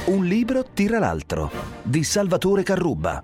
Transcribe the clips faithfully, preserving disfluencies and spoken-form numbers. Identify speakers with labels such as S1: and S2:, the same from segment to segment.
S1: Un libro tira l'altro, di Salvatore Carrubba.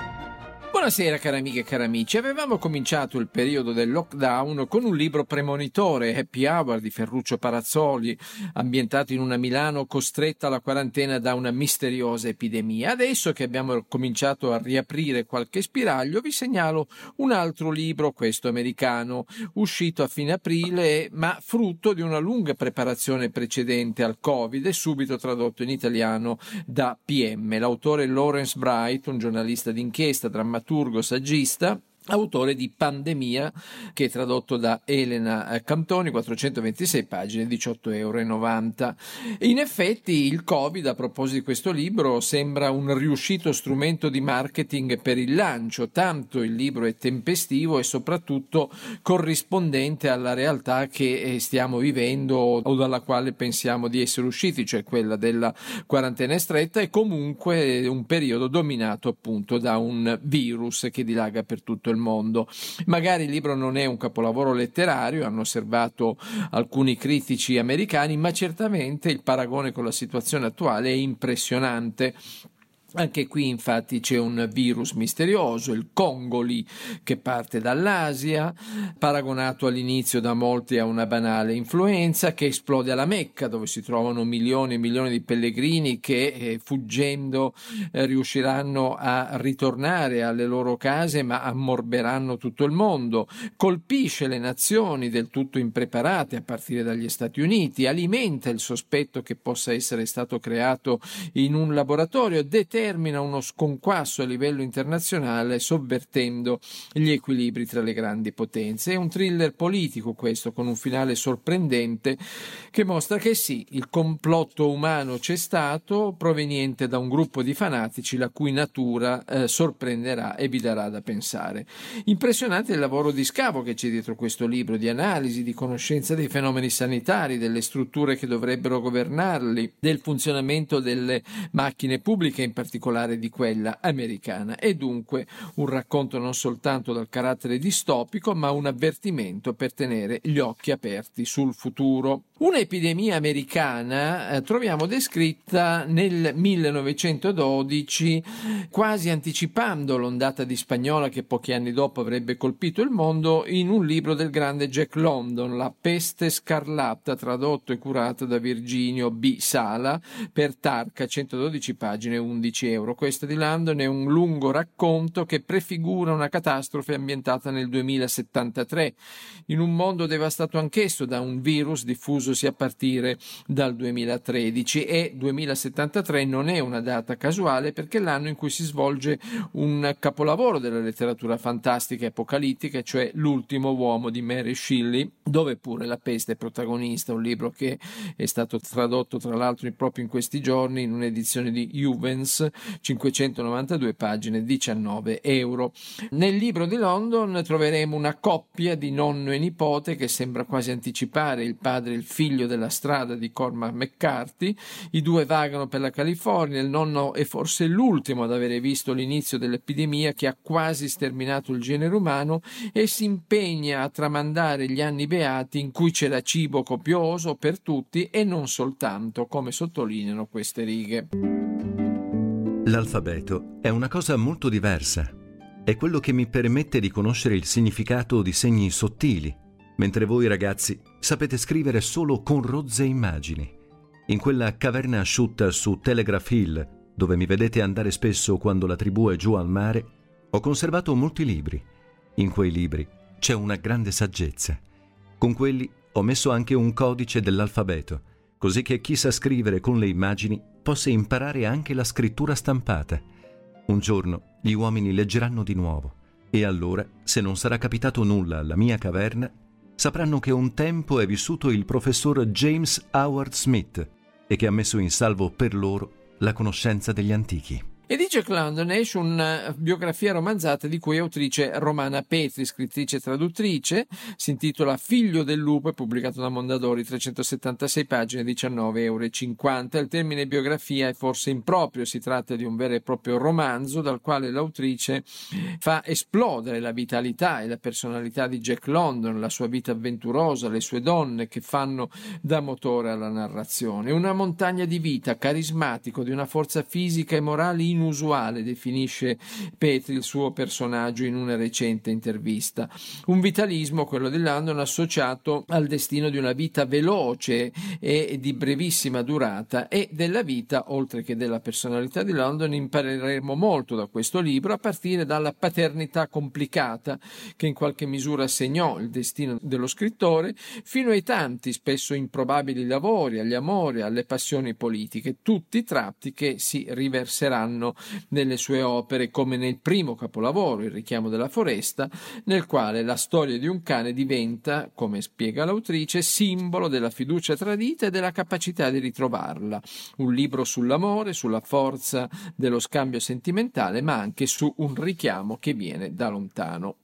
S2: Buonasera cari amiche e cari amici, avevamo cominciato il periodo del lockdown con un libro premonitore, Happy Hour di Ferruccio Parazzoli, ambientato in una Milano costretta alla quarantena da una misteriosa epidemia. Adesso che abbiamo cominciato a riaprire qualche spiraglio, vi segnalo un altro libro, questo americano, uscito a fine aprile, ma frutto di una lunga preparazione precedente al Covid e subito tradotto in italiano da P M. L'autore Lawrence Bright, un giornalista d'inchiesta, drammaturgo, saggista, autore di Pandemia, che è tradotto da Elena Cantoni, quattrocentoventisei pagine, diciotto virgola novanta euro. In effetti il Covid, a proposito di questo libro, sembra un riuscito strumento di marketing per il lancio, tanto il libro è tempestivo e soprattutto corrispondente alla realtà che stiamo vivendo o dalla quale pensiamo di essere usciti, cioè quella della quarantena stretta, e comunque un periodo dominato appunto da un virus che dilaga per tutto il mondo. Magari il libro non è un capolavoro letterario, hanno osservato alcuni critici americani, ma certamente il paragone con la situazione attuale è impressionante. Anche qui infatti c'è un virus misterioso, il Congoli, che parte dall'Asia, paragonato all'inizio da molti a una banale influenza, che esplode alla Mecca, dove si trovano milioni e milioni di pellegrini che eh, fuggendo eh, riusciranno a ritornare alle loro case, ma ammorberanno tutto il mondo. Colpisce le nazioni del tutto impreparate, a partire dagli Stati Uniti, alimenta il sospetto che possa essere stato creato in un laboratorio, determina Termina uno sconquasso a livello internazionale, sovvertendo gli equilibri tra le grandi potenze. È un thriller politico questo, con un finale sorprendente che mostra che sì, il complotto umano c'è stato, proveniente da un gruppo di fanatici la cui natura eh, sorprenderà e vi darà da pensare. Impressionante il lavoro di scavo che c'è dietro questo libro, di analisi, di conoscenza dei fenomeni sanitari, delle strutture che dovrebbero governarli, del funzionamento delle macchine pubbliche, in particolare particolare di quella americana. È dunque un racconto non soltanto dal carattere distopico, ma un avvertimento per tenere gli occhi aperti sul futuro. Un'epidemia americana eh, troviamo descritta nel millenovecentododici, quasi anticipando l'ondata di spagnola che pochi anni dopo avrebbe colpito il mondo, in un libro del grande Jack London, La peste scarlatta, tradotto e curato da Virginio B. Sala per Tarca, centododici pagine, undici euro. Questo di London è un lungo racconto che prefigura una catastrofe ambientata nel duemilasettantatré, in un mondo devastato anch'esso da un virus diffuso a partire dal duemilatredici, e duemilasettantatré non è una data casuale perché è l'anno in cui si svolge un capolavoro della letteratura fantastica e apocalittica, cioè L'ultimo uomo di Mary Shelley, dove pure la peste è protagonista, un libro che è stato tradotto tra l'altro proprio in questi giorni in un'edizione di Juvens, cinquecentonovantadue pagine, diciannove euro. Nel libro di London troveremo una coppia di nonno e nipote che sembra quasi anticipare il padre e il figlio della strada di Cormac McCarthy. I due vagano per la California, il nonno è forse l'ultimo ad avere visto l'inizio dell'epidemia che ha quasi sterminato il genere umano e si impegna a tramandare gli anni beati in cui c'era cibo copioso per tutti e non soltanto, come sottolineano queste righe.
S3: L'alfabeto è una cosa molto diversa. È quello che mi permette di conoscere il significato di segni sottili, mentre voi ragazzi sapete scrivere solo con rozze immagini. In quella caverna asciutta su Telegraph Hill, dove mi vedete andare spesso quando la tribù è giù al mare, ho conservato molti libri. In quei libri c'è una grande saggezza. Con quelli ho messo anche un codice dell'alfabeto, così che chi sa scrivere con le immagini possa imparare anche la scrittura stampata. Un giorno gli uomini leggeranno di nuovo, e allora, se non sarà capitato nulla alla mia caverna, sapranno che un tempo è vissuto il professor James Howard Smith e che ha messo in salvo per loro la conoscenza degli antichi.
S2: E di Jack London esce una biografia romanzata di cui è autrice Romana Petri, scrittrice e traduttrice. Si intitola Figlio del lupo, è pubblicato da Mondadori, trecentosettantasei pagine, diciannove virgola cinquanta euro. Il termine biografia è forse improprio, si tratta di un vero e proprio romanzo dal quale l'autrice fa esplodere la vitalità e la personalità di Jack London, la sua vita avventurosa, le sue donne che fanno da motore alla narrazione. Una montagna di vita, carismatico, di una forza fisica e morale inusuale, definisce Petri il suo personaggio in una recente intervista. Un vitalismo, quello di London, associato al destino di una vita veloce e di brevissima durata, e della vita, oltre che della personalità di London, impareremo molto da questo libro, a partire dalla paternità complicata che in qualche misura segnò il destino dello scrittore, fino ai tanti, spesso improbabili lavori, agli amori, alle passioni politiche, tutti tratti che si riverseranno nelle sue opere, come nel primo capolavoro, Il richiamo della foresta, nel quale la storia di un cane diventa, come spiega l'autrice, simbolo della fiducia tradita e della capacità di ritrovarla. Un libro sull'amore, sulla forza dello scambio sentimentale, ma anche su un richiamo che viene da lontano.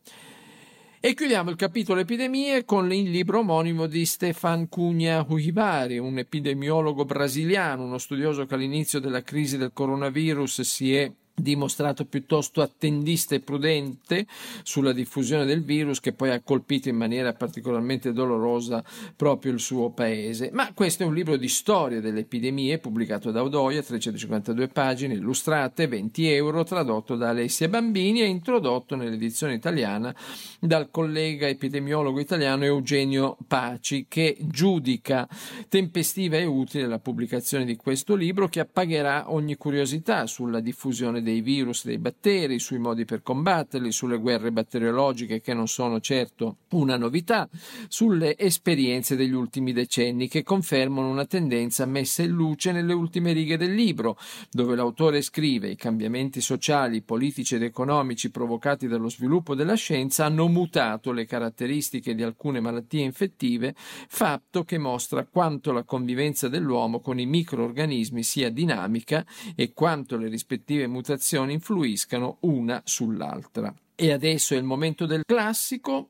S2: E chiudiamo il capitolo epidemie con il libro omonimo di Stefan Cunha Uhibari, un epidemiologo brasiliano, uno studioso che all'inizio della crisi del coronavirus si è dimostrato piuttosto attendista e prudente sulla diffusione del virus, che poi ha colpito in maniera particolarmente dolorosa proprio il suo paese. Ma questo è un libro di storia delle epidemie, pubblicato da Odoia, trecentocinquantadue pagine, illustrate, venti euro, tradotto da Alessia Bambini e introdotto nell'edizione italiana dal collega epidemiologo italiano Eugenio Paci, che giudica tempestiva e utile la pubblicazione di questo libro, che appagherà ogni curiosità sulla diffusione dei virus, dei batteri, sui modi per combatterli, sulle guerre batteriologiche, che non sono certo una novità, sulle esperienze degli ultimi decenni, che confermano una tendenza messa in luce nelle ultime righe del libro, dove l'autore scrive: i cambiamenti sociali, politici ed economici provocati dallo sviluppo della scienza hanno mutato le caratteristiche di alcune malattie infettive, fatto che mostra quanto la convivenza dell'uomo con i microorganismi sia dinamica e quanto le rispettive mutazioni influiscano una sull'altra. E adesso è il momento del classico.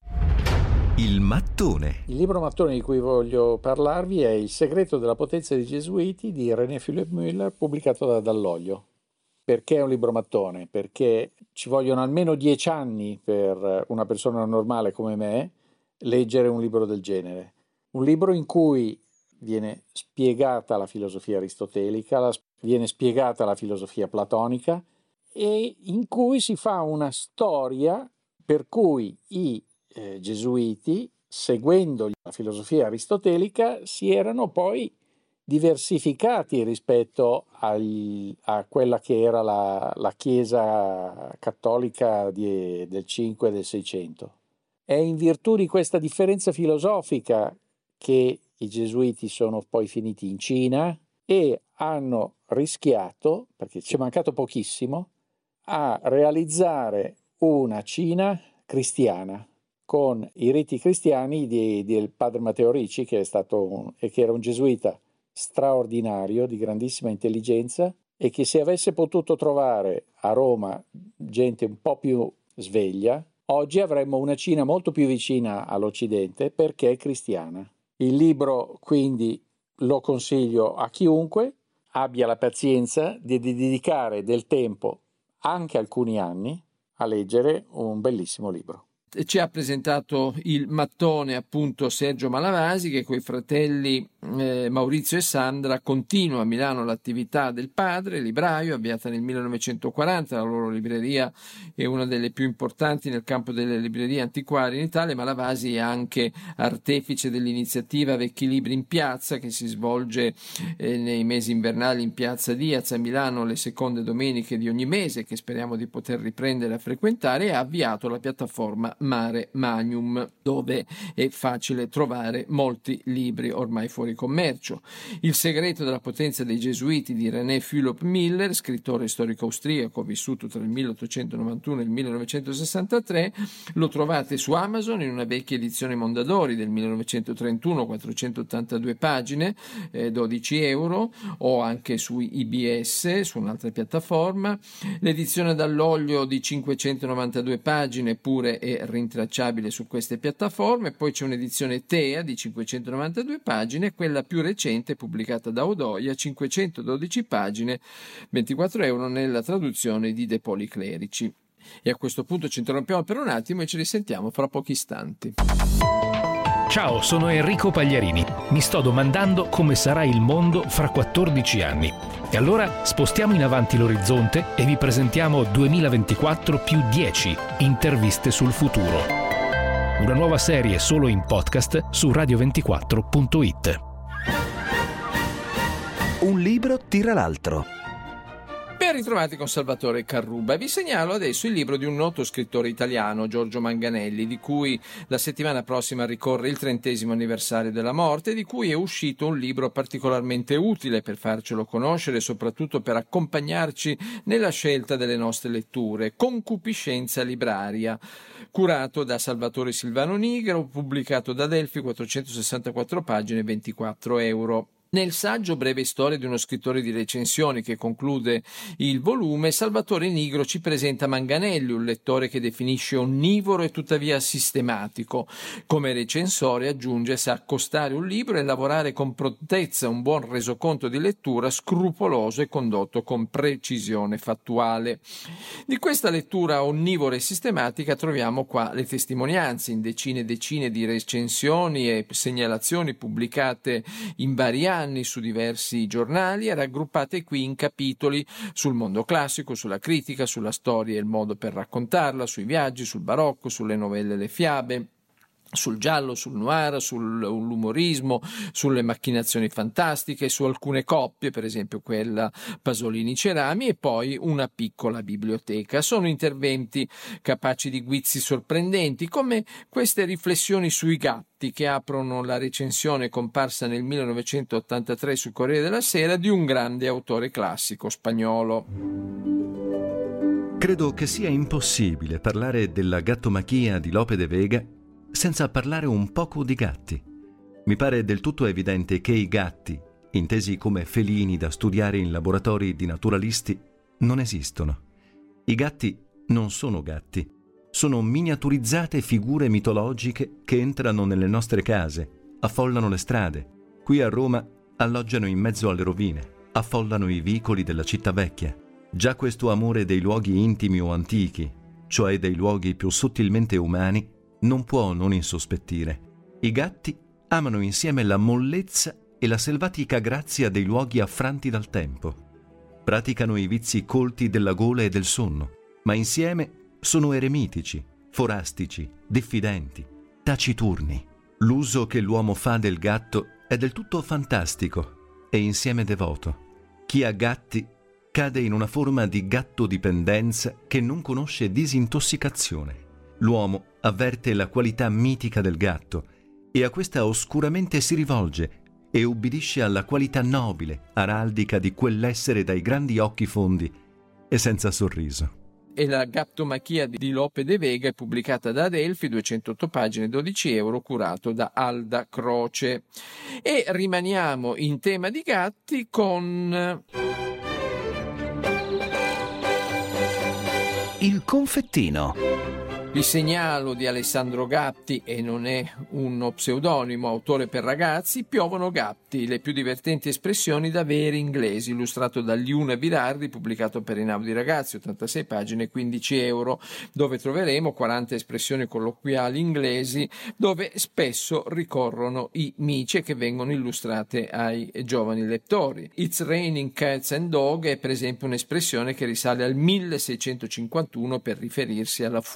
S3: Il mattone.
S4: Il libro mattone di cui voglio parlarvi è Il segreto della potenza dei Gesuiti di René Philippe Müller, pubblicato da Dall'Oglio. Perché è un libro mattone? Perché ci vogliono almeno dieci anni per una persona normale come me leggere un libro del genere. Un libro in cui viene spiegata la filosofia aristotelica, la, viene spiegata la filosofia platonica, e in cui si fa una storia per cui i eh, gesuiti, seguendo la filosofia aristotelica, si erano poi diversificati rispetto agli, a quella che era la, la Chiesa cattolica di, del cinque e del seicento. È in virtù di questa differenza filosofica che i gesuiti sono poi finiti in Cina e hanno rischiato, perché ci è mancato pochissimo, a realizzare una Cina cristiana con i riti cristiani di, del padre Matteo Ricci, che è stato un, e che era un gesuita straordinario, di grandissima intelligenza, e che se avesse potuto trovare a Roma gente un po' più sveglia, oggi avremmo una Cina molto più vicina all'Occidente, perché è cristiana. Il libro quindi lo consiglio a chiunque abbia la pazienza di, di dedicare del tempo, anche alcuni anni, a leggere un bellissimo libro.
S2: Ci ha presentato il mattone appunto Sergio Malavasi, che coi fratelli eh, Maurizio e Sandra continua a Milano l'attività del padre, libraio, avviata nel millenovecentoquaranta. La loro libreria è una delle più importanti nel campo delle librerie antiquarie in Italia. Malavasi è anche artefice dell'iniziativa Vecchi Libri in Piazza, che si svolge eh, nei mesi invernali in Piazza Diaz a Milano le seconde domeniche di ogni mese, che speriamo di poter riprendere a frequentare, e ha avviato la piattaforma Mare Magnum, dove è facile trovare molti libri ormai fuori commercio. Il segreto della potenza dei Gesuiti di René Philipp Miller, scrittore storico austriaco vissuto tra il milleottocentonovantuno e il millenovecentosessantatré, lo trovate su Amazon in una vecchia edizione Mondadori del millenovecentotrentuno, quattrocentottantadue pagine, eh, dodici euro, o anche su I B S, su un'altra piattaforma. L'edizione dall'olio di cinquecentonovantadue pagine pure è rintracciabile su queste piattaforme. Poi c'è un'edizione Tea di cinquecentonovantadue pagine, quella più recente pubblicata da Odoia, cinquecentododici pagine, ventiquattro euro nella traduzione di De Poli Clerici. E a questo punto ci interrompiamo per un attimo e ci risentiamo fra pochi istanti.
S5: Ciao, sono Enrico Pagliarini. Mi sto domandando come sarà il mondo fra quattordici anni. E allora spostiamo in avanti l'orizzonte e vi presentiamo duemilaventiquattro più dieci interviste sul futuro. Una nuova serie solo in podcast su radio ventiquattro punto it.
S1: Un libro tira l'altro.
S2: Ben ritrovati con Salvatore Carruba. Vi segnalo adesso il libro di un noto scrittore italiano, Giorgio Manganelli, di cui la settimana prossima ricorre il trentesimo anniversario della morte, di cui è uscito un libro particolarmente utile per farcelo conoscere e soprattutto per accompagnarci nella scelta delle nostre letture, Concupiscenza libraria, curato da Salvatore Silvano Nigro, pubblicato da Adelphi, quattrocentosessantaquattro pagine, ventiquattro euro. Nel saggio Breve storia di uno scrittore di recensioni che conclude il volume, Salvatore Nigro ci presenta Manganelli, un lettore che definisce onnivoro e tuttavia sistematico. Come recensore aggiunge: sa accostare un libro e lavorare con prontezza, un buon resoconto di lettura scrupoloso e condotto con precisione fattuale. Di questa lettura onnivora e sistematica troviamo qua le testimonianze in decine e decine di recensioni e segnalazioni pubblicate in vari anni su diversi giornali e raggruppate qui in capitoli sul mondo classico, sulla critica, sulla storia e il modo per raccontarla, sui viaggi, sul barocco, sulle novelle e le fiabe, sul giallo, sul noir, sull'umorismo, sulle macchinazioni fantastiche, su alcune coppie, per esempio quella Pasolini-Cerami, e poi una piccola biblioteca. Sono interventi capaci di guizzi sorprendenti, come queste riflessioni sui gatti che aprono la recensione comparsa nel millenovecentottantatré sul Corriere della Sera di un grande autore classico spagnolo.
S3: Credo che sia impossibile parlare della gattomachia di Lope de Vega senza parlare un poco di gatti. Mi pare del tutto evidente che i gatti, intesi come felini da studiare in laboratori di naturalisti, non esistono. I gatti non sono gatti, sono miniaturizzate figure mitologiche che entrano nelle nostre case, affollano le strade. Qui a Roma alloggiano in mezzo alle rovine, affollano i vicoli della città vecchia. Già questo amore dei luoghi intimi o antichi, cioè dei luoghi più sottilmente umani, non può non insospettire. I gatti amano insieme la mollezza e la selvatica grazia dei luoghi affranti dal tempo. Praticano i vizi colti della gola e del sonno, ma insieme sono eremitici, forastici, diffidenti, taciturni. L'uso che l'uomo fa del gatto è del tutto fantastico e insieme devoto. Chi ha gatti cade in una forma di gattodipendenza che non conosce disintossicazione. L'uomo avverte la qualità mitica del gatto e a questa oscuramente si rivolge e ubbidisce alla qualità nobile, araldica di quell'essere dai grandi occhi fondi e senza sorriso.
S2: E la gattomachia di Lope de Vega è pubblicata da Adelphi, duecentootto pagine, dodici euro, curato da Alda Croce. E rimaniamo in tema di gatti con
S1: Il confettino.
S2: Vi segnalo di Alessandro Gatti, e non è uno pseudonimo, autore per ragazzi, Piovono gatti, le più divertenti espressioni da veri inglesi, illustrato da Liuna Virardi, pubblicato per Einaudi Ragazzi, ottantasei pagine, quindici euro, dove troveremo quaranta espressioni colloquiali inglesi, dove spesso ricorrono i mici che vengono illustrate ai giovani lettori. It's raining cats and dog è per esempio un'espressione che risale al milleseicentocinquantuno per riferirsi alla furia degli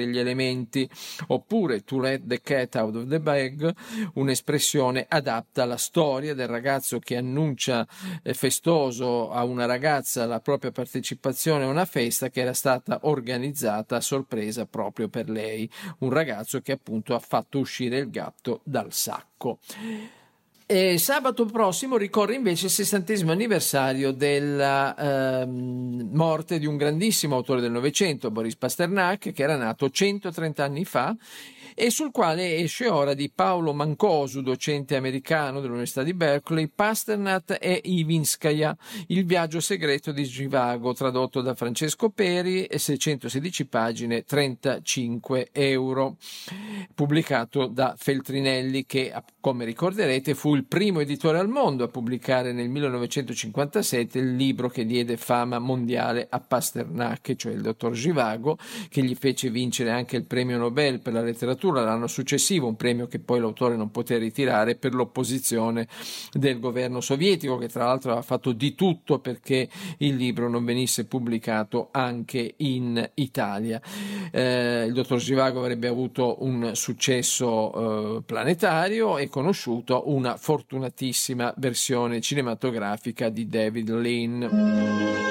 S2: degli elementi, oppure to let the cat out of the bag, un'espressione adatta alla storia del ragazzo che annuncia eh, festoso a una ragazza la propria partecipazione a una festa che era stata organizzata a sorpresa proprio per lei, un ragazzo che appunto ha fatto uscire il gatto dal sacco. E sabato prossimo ricorre invece il sessantesimo anniversario della ehm, morte di un grandissimo autore del Novecento, Boris Pasternak, che era nato centotrenta anni fa e sul quale esce ora di Paolo Mancosu, docente americano dell'Università di Berkeley, Pasternak e Ivinskaya, il viaggio segreto di Zhivago, tradotto da Francesco Peri, seicentosedici pagine, trentacinque euro, pubblicato da Feltrinelli, che come ricorderete fu il primo editore al mondo a pubblicare nel millenovecentocinquantasette il libro che diede fama mondiale a Pasternak, cioè il dottor Zhivago, che gli fece vincere anche il premio Nobel per la letteratura l'anno successivo, un premio che poi l'autore non poté ritirare per l'opposizione del governo sovietico, che tra l'altro aveva fatto di tutto perché il libro non venisse pubblicato anche in Italia. Eh, il dottor Zhivago avrebbe avuto un successo eh, planetario e conosciuto una fortunatissima versione cinematografica di David Lean.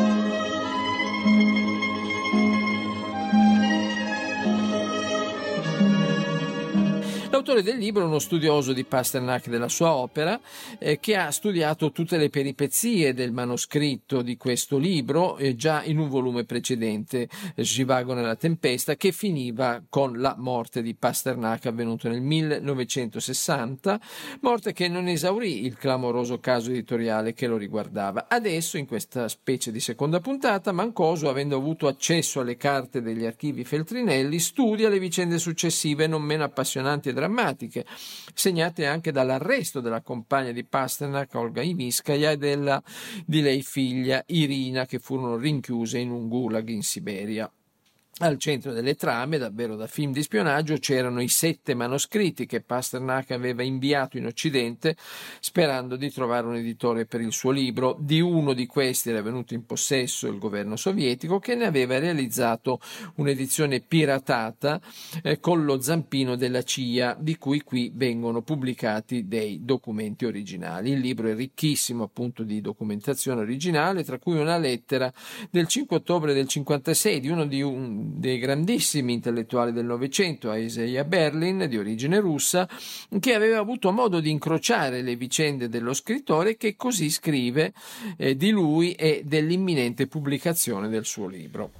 S2: L'autore del libro è uno studioso di Pasternak della sua opera, eh, che ha studiato tutte le peripezie del manoscritto di questo libro eh, già in un volume precedente, Zhivago nella tempesta, che finiva con la morte di Pasternak avvenuta nel millenovecentosessanta, morte che non esaurì il clamoroso caso editoriale che lo riguardava. Adesso, in questa specie di seconda puntata, Mancosu, avendo avuto accesso alle carte degli archivi Feltrinelli, studia le vicende successive non meno appassionanti e drammatiche, segnate anche dall'arresto della compagna di Pasternak, Olga Ivinskaya, e della di lei figlia Irina, che furono rinchiuse in un gulag in Siberia. Al centro delle trame, davvero da film di spionaggio, c'erano i sette manoscritti che Pasternak aveva inviato in Occidente sperando di trovare un editore per il suo libro. Di uno di questi era venuto in possesso il governo sovietico, che ne aveva realizzato un'edizione piratata eh, con lo zampino della C I A, di cui qui vengono pubblicati dei documenti originali. Il libro è ricchissimo appunto di documentazione originale, tra cui una lettera del cinque ottobre del cinquantasei di uno di un dei grandissimi intellettuali del Novecento, Isaiah Berlin, di origine russa, che aveva avuto modo di incrociare le vicende dello scrittore, che così scrive eh, di lui e dell'imminente pubblicazione del suo libro.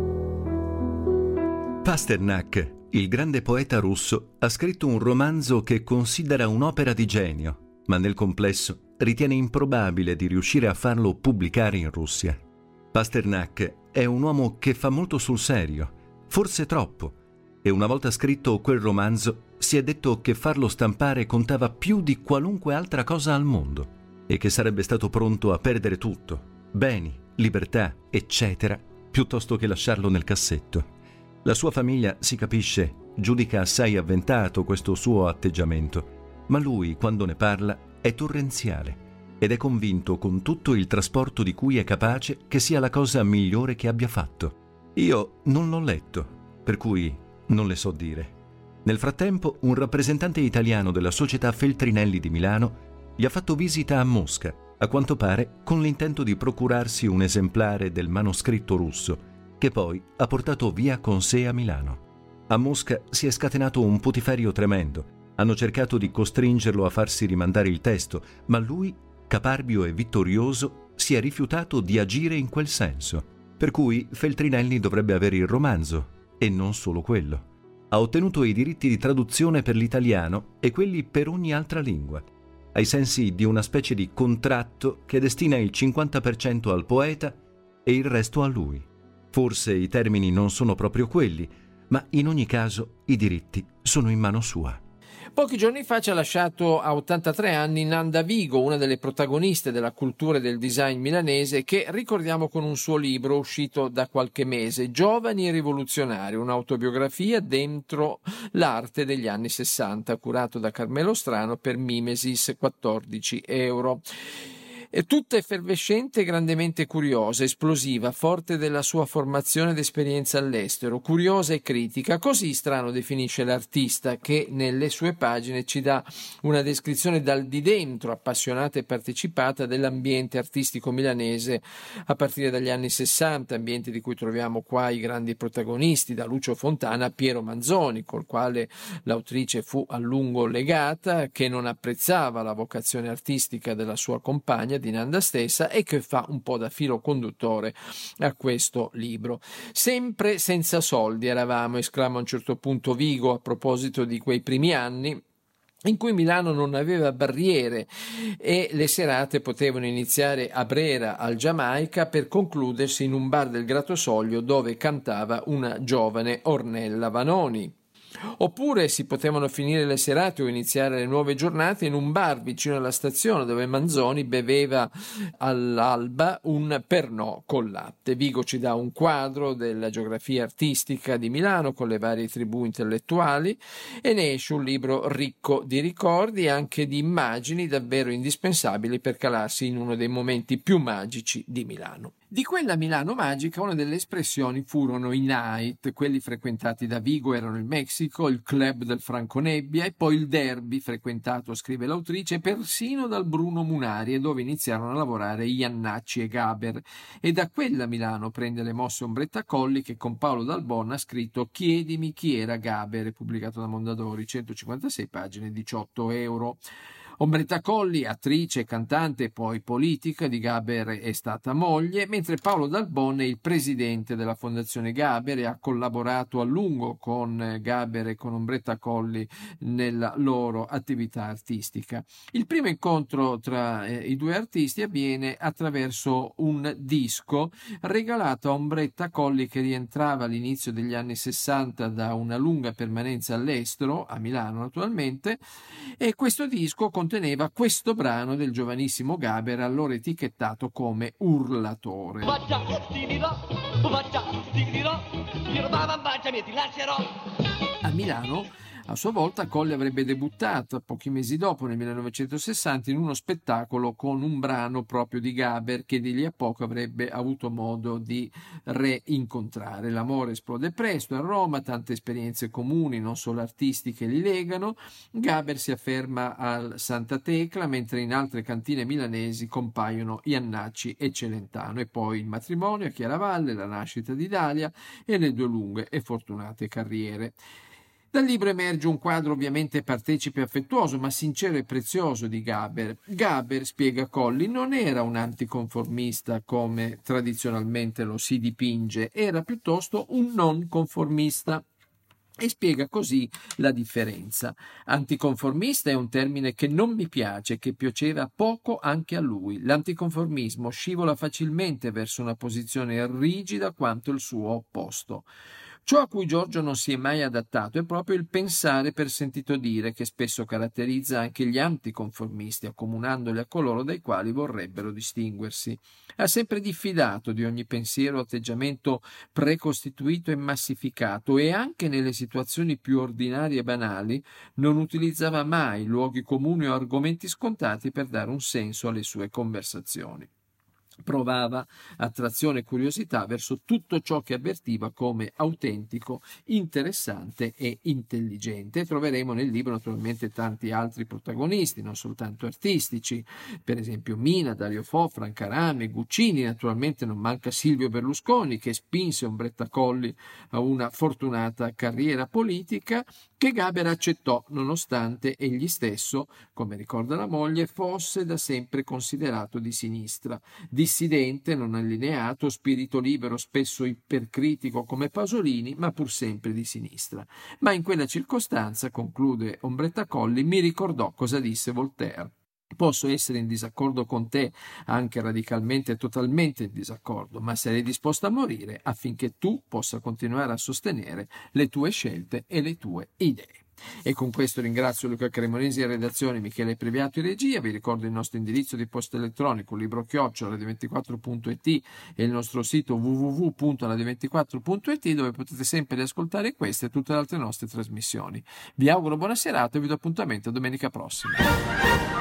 S3: Pasternak, il grande poeta russo, ha scritto un romanzo che considera un'opera di genio, ma nel complesso ritiene improbabile di riuscire a farlo pubblicare in Russia. Pasternak è un uomo che fa molto sul serio, forse troppo, e una volta scritto quel romanzo si è detto che farlo stampare contava più di qualunque altra cosa al mondo e che sarebbe stato pronto a perdere tutto, beni, libertà, eccetera, piuttosto che lasciarlo nel cassetto. La sua famiglia, si capisce, giudica assai avventato questo suo atteggiamento, ma lui, quando ne parla, è torrenziale ed è convinto con tutto il trasporto di cui è capace che sia la cosa migliore che abbia fatto. Io non l'ho letto, per cui non le so dire. Nel frattempo, un rappresentante italiano della società Feltrinelli di Milano gli ha fatto visita a Mosca, a quanto pare con l'intento di procurarsi un esemplare del manoscritto russo, che poi ha portato via con sé a Milano. A Mosca si è scatenato un putiferio tremendo. Hanno cercato di costringerlo a farsi rimandare il testo, ma lui, caparbio e vittorioso, si è rifiutato di agire in quel senso, per cui Feltrinelli dovrebbe avere il romanzo, e non solo quello. Ha ottenuto i diritti di traduzione per l'italiano e quelli per ogni altra lingua, ai sensi di una specie di contratto che destina il cinquanta per cento al poeta e il resto a lui. Forse i termini non sono proprio quelli, ma in ogni caso i diritti sono in mano sua.
S2: Pochi giorni fa ci ha lasciato a ottantatré anni Nanda Vigo, una delle protagoniste della cultura e del design milanese, che ricordiamo con un suo libro uscito da qualche mese, Giovani e rivoluzionari, un'autobiografia dentro l'arte degli anni sessanta, curato da Carmelo Strano per Mimesis, quattordici euro. È tutta effervescente e grandemente curiosa, esplosiva, forte della sua formazione ed esperienza all'estero, curiosa e critica. Così Strano definisce l'artista, che nelle sue pagine ci dà una descrizione dal di dentro, appassionata e partecipata, dell'ambiente artistico milanese a partire dagli anni sessanta, ambiente di cui troviamo qua i grandi protagonisti, da Lucio Fontana a Piero Manzoni, col quale l'autrice fu a lungo legata, che non apprezzava la vocazione artistica della sua compagna, di Nanda stessa, e che fa un po' da filo conduttore a questo libro. Sempre senza soldi eravamo, esclama a un certo punto Vigo a proposito di quei primi anni in cui Milano non aveva barriere e le serate potevano iniziare a Brera, al Giamaica, per concludersi in un bar del Gratosoglio dove cantava una giovane Ornella Vanoni. Oppure si potevano finire le serate o iniziare le nuove giornate in un bar vicino alla stazione dove Manzoni beveva all'alba un Pernod con latte. Vigo ci dà un quadro della geografia artistica di Milano con le varie tribù intellettuali e ne esce un libro ricco di ricordi e anche di immagini davvero indispensabili per calarsi in uno dei momenti più magici di Milano. Di quella Milano magica una delle espressioni furono i night, quelli frequentati da Vigo erano il Messico, il club del Franconebbia e poi il derby, frequentato, scrive l'autrice, persino dal Bruno Munari, dove iniziarono a lavorare Iannacci e Gaber. E da quella Milano prende le mosse Ombretta Colli, che con Paolo Dal Bon ha scritto Chiedimi chi era Gaber, pubblicato da Mondadori, centocinquantasei pagine, diciotto euro. Ombretta Colli, attrice, cantante e poi politica, di Gaber è stata moglie, mentre Paolo Dal Bon è il presidente della Fondazione Gaber e ha collaborato a lungo con Gaber e con Ombretta Colli nella loro attività artistica. Il primo incontro tra eh, i due artisti avviene attraverso un disco regalato a Ombretta Colli, che rientrava all'inizio degli anni sessanta da una lunga permanenza all'estero, a Milano naturalmente, e questo disco conteneva questo brano del giovanissimo Gaber, allora etichettato come Urlatore. A Milano, a sua volta, Colli avrebbe debuttato pochi mesi dopo, nel millenovecentosessanta, in uno spettacolo con un brano proprio di Gaber, che di lì a poco avrebbe avuto modo di reincontrare. L'amore esplode presto a Roma, tante esperienze comuni, non solo artistiche, li legano. Gaber si afferma al Santa Tecla, mentre in altre cantine milanesi compaiono Iannacci e Celentano. E poi il matrimonio a Chiaravalle, la nascita di Dalia e le due lunghe e fortunate carriere. Dal libro emerge un quadro ovviamente partecipe e affettuoso, ma sincero e prezioso di Gaber. Gaber, spiega Colli, non era un anticonformista come tradizionalmente lo si dipinge, era piuttosto un non conformista. E spiega così la differenza. Anticonformista è un termine che non mi piace, che piaceva poco anche a lui. L'anticonformismo scivola facilmente verso una posizione rigida quanto il suo opposto. Ciò a cui Giorgio non si è mai adattato è proprio il pensare per sentito dire, che spesso caratterizza anche gli anticonformisti, accomunandoli a coloro dai quali vorrebbero distinguersi. Ha sempre diffidato di ogni pensiero o atteggiamento precostituito e massificato, e anche nelle situazioni più ordinarie e banali non utilizzava mai luoghi comuni o argomenti scontati per dare un senso alle sue conversazioni. Provava attrazione e curiosità verso tutto ciò che avvertiva come autentico, interessante e intelligente. Troveremo nel libro naturalmente tanti altri protagonisti, non soltanto artistici, per esempio Mina, Dario Fo, Franca Rame, Guccini. Naturalmente non manca Silvio Berlusconi, che spinse Ombretta Colli a una fortunata carriera politica, che Gaber accettò nonostante egli stesso, come ricorda la moglie, fosse da sempre considerato di sinistra, dissidente, non allineato, spirito libero, spesso ipercritico come Pasolini, ma pur sempre di sinistra. Ma in quella circostanza, conclude Ombretta Colli, mi ricordò cosa disse Voltaire. Posso essere in disaccordo con te, anche radicalmente e totalmente in disaccordo, ma sarei disposto a morire affinché tu possa continuare a sostenere le tue scelte e le tue idee. E con questo ringrazio Luca Cremonesi a redazione, Michele Previato in regia. Vi ricordo il nostro indirizzo di posta elettronico, libro chiocciola radio ventiquattro punto it, e il nostro sito w w w punto radio ventiquattro punto it, dove potete sempre riascoltare queste e tutte le altre nostre trasmissioni. Vi auguro buona serata e vi do appuntamento a domenica prossima.